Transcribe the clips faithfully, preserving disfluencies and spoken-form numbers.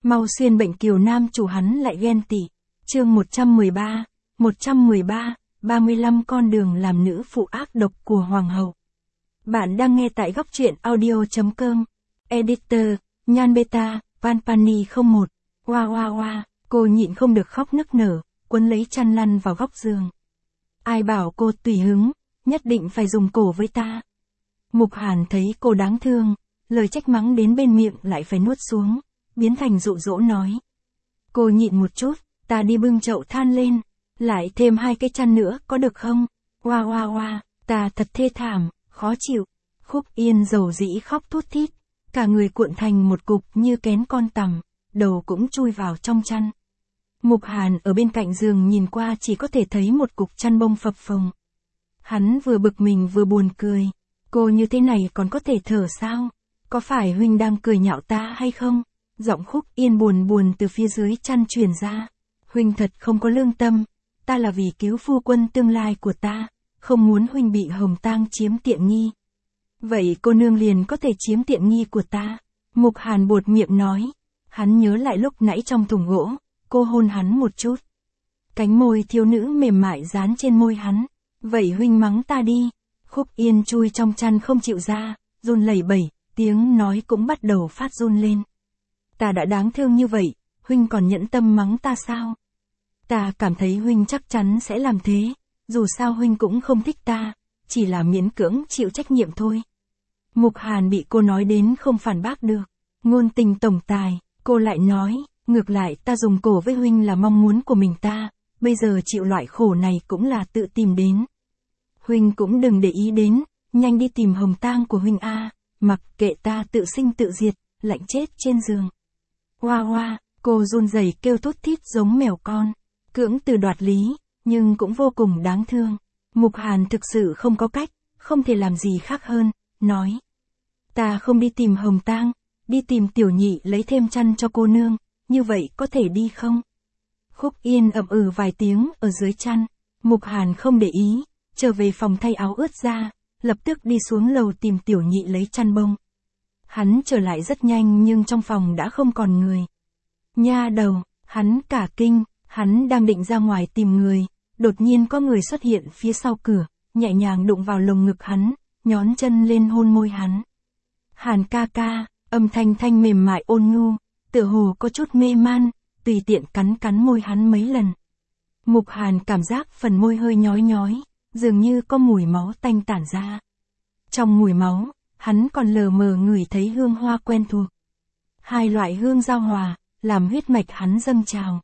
Mau xuyên bệnh kiều nam chủ hắn lại ghen tị. Chương một trăm mười ba, một trăm mười ba, ba mươi lăm con đường làm nữ phụ ác độc của hoàng hậu. Bạn đang nghe tại góc truyện audio chấm com. Editor, Nhan Beta, Panpani không một. Oa oa oa, cô nhịn không được khóc nức nở, quấn lấy chăn lăn vào góc giường. Ai bảo cô tùy hứng, nhất định phải dùng cổ với ta. Mục Hàn thấy cô đáng thương, lời trách mắng đến bên miệng lại phải nuốt xuống, biến thành dụ dỗ nói. Cô nhịn một chút, ta đi bưng chậu than lên, lại thêm hai cái chăn nữa có được không? Oa oa oa, ta thật thê thảm, khó chịu. Khúc Yên dầu dĩ khóc thút thít, cả người cuộn thành một cục như kén con tằm, đầu cũng chui vào trong chăn. Mục Hàn ở bên cạnh giường nhìn qua chỉ có thể thấy một cục chăn bông phập phồng. Hắn vừa bực mình vừa buồn cười, cô như thế này còn có thể thở sao? Có phải huynh đang cười nhạo ta hay không? Giọng Khúc Yên buồn buồn từ phía dưới chăn truyền ra. Huynh thật không có lương tâm, ta là vì cứu phu quân tương lai của ta, không muốn huynh bị Hồng Tang chiếm tiện nghi. Vậy cô nương liền có thể chiếm tiện nghi của ta. Mục Hàn buột miệng nói. Hắn nhớ lại lúc nãy trong thùng gỗ, cô hôn hắn một chút. Cánh môi thiếu nữ mềm mại dán trên môi hắn. Vậy huynh mắng ta đi. Khúc Yên chui trong chăn không chịu ra, run lẩy bẩy, tiếng nói cũng bắt đầu phát run lên. Ta đã đáng thương như vậy, huynh còn nhẫn tâm mắng ta sao? Ta cảm thấy huynh chắc chắn sẽ làm thế, dù sao huynh cũng không thích ta, chỉ là miễn cưỡng chịu trách nhiệm thôi. Mục Hàn bị cô nói đến không phản bác được, ngôn tình tổng tài, cô lại nói, ngược lại ta dùng cổ với huynh là mong muốn của mình ta, bây giờ chịu loại khổ này cũng là tự tìm đến. Huynh cũng đừng để ý đến, nhanh đi tìm Hồng Tang của huynh a, mặc kệ ta tự sinh tự diệt, lạnh chết trên giường. Hoa hoa, cô run rẩy kêu thút thít giống mèo con, cưỡng từ đoạt lý, nhưng cũng vô cùng đáng thương. Mục Hàn thực sự không có cách, không thể làm gì khác hơn, nói. Ta không đi tìm Hồng Tang, đi tìm Tiểu Nhị lấy thêm chăn cho cô nương, như vậy có thể đi không? Khúc Yên ậm ừ vài tiếng ở dưới chăn, Mục Hàn không để ý, trở về phòng thay áo ướt ra, lập tức đi xuống lầu tìm Tiểu Nhị lấy chăn bông. Hắn trở lại rất nhanh nhưng trong phòng đã không còn người. Nha đầu, hắn cả kinh, hắn đang định ra ngoài tìm người, đột nhiên có người xuất hiện phía sau cửa, nhẹ nhàng đụng vào lồng ngực hắn, nhón chân lên hôn môi hắn. Hàn ca ca, âm thanh thanh mềm mại ôn nhu, tựa hồ có chút mê man, tùy tiện cắn cắn môi hắn mấy lần. Mục Hàn cảm giác phần môi hơi nhói nhói, dường như có mùi máu tanh tản ra. Trong mùi máu, hắn còn lờ mờ ngửi thấy hương hoa quen thuộc. Hai loại hương giao hòa, làm huyết mạch hắn dâng trào.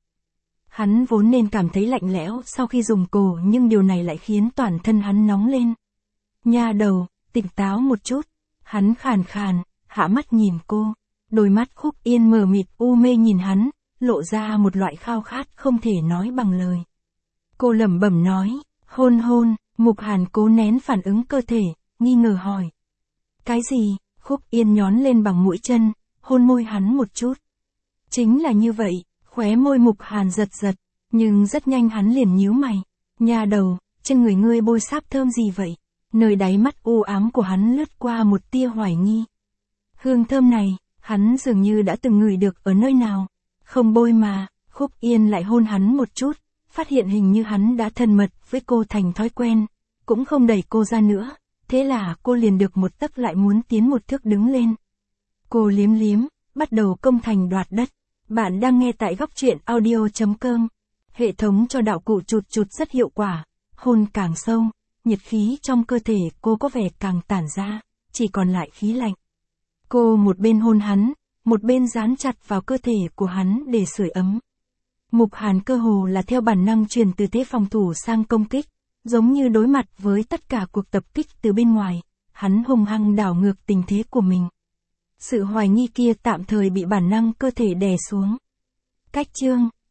Hắn vốn nên cảm thấy lạnh lẽo sau khi dùng cổ nhưng điều này lại khiến toàn thân hắn nóng lên. Nha đầu, tỉnh táo một chút. Hắn khàn khàn, hạ mắt nhìn cô. Đôi mắt Khúc Yên mờ mịt u mê nhìn hắn, lộ ra một loại khao khát không thể nói bằng lời. Cô lẩm bẩm nói, hôn hôn, Mục Hàn cố nén phản ứng cơ thể, nghi ngờ hỏi. Cái gì? Khúc Yên nhón lên bằng mũi chân, hôn môi hắn một chút. Chính là như vậy, khóe môi Mục Hàn giật giật, nhưng rất nhanh hắn liền nhíu mày. Nha đầu, trên người ngươi bôi sáp thơm gì vậy? Nơi đáy mắt u ám của hắn lướt qua một tia hoài nghi. Hương thơm này, hắn dường như đã từng ngửi được ở nơi nào. Không bôi mà, Khúc Yên lại hôn hắn một chút, phát hiện hình như hắn đã thân mật với cô thành thói quen, cũng không đẩy cô ra nữa. Thế là cô liền được một tấc lại muốn tiến một thước đứng lên. Cô liếm liếm, bắt đầu công thành đoạt đất. Bạn đang nghe tại góc truyện audio chấm com. Hệ thống cho đạo cụ chụt chụt rất hiệu quả. Hôn càng sâu, nhiệt khí trong cơ thể cô có vẻ càng tản ra, chỉ còn lại khí lạnh. Cô một bên hôn hắn, một bên dán chặt vào cơ thể của hắn để sưởi ấm. Mục Hàn cơ hồ là theo bản năng chuyển từ thế phòng thủ sang công kích. Giống như đối mặt với tất cả cuộc tập kích từ bên ngoài, hắn hung hăng đảo ngược tình thế của mình. Sự hoài nghi kia tạm thời bị bản năng cơ thể đè xuống. Cách chương,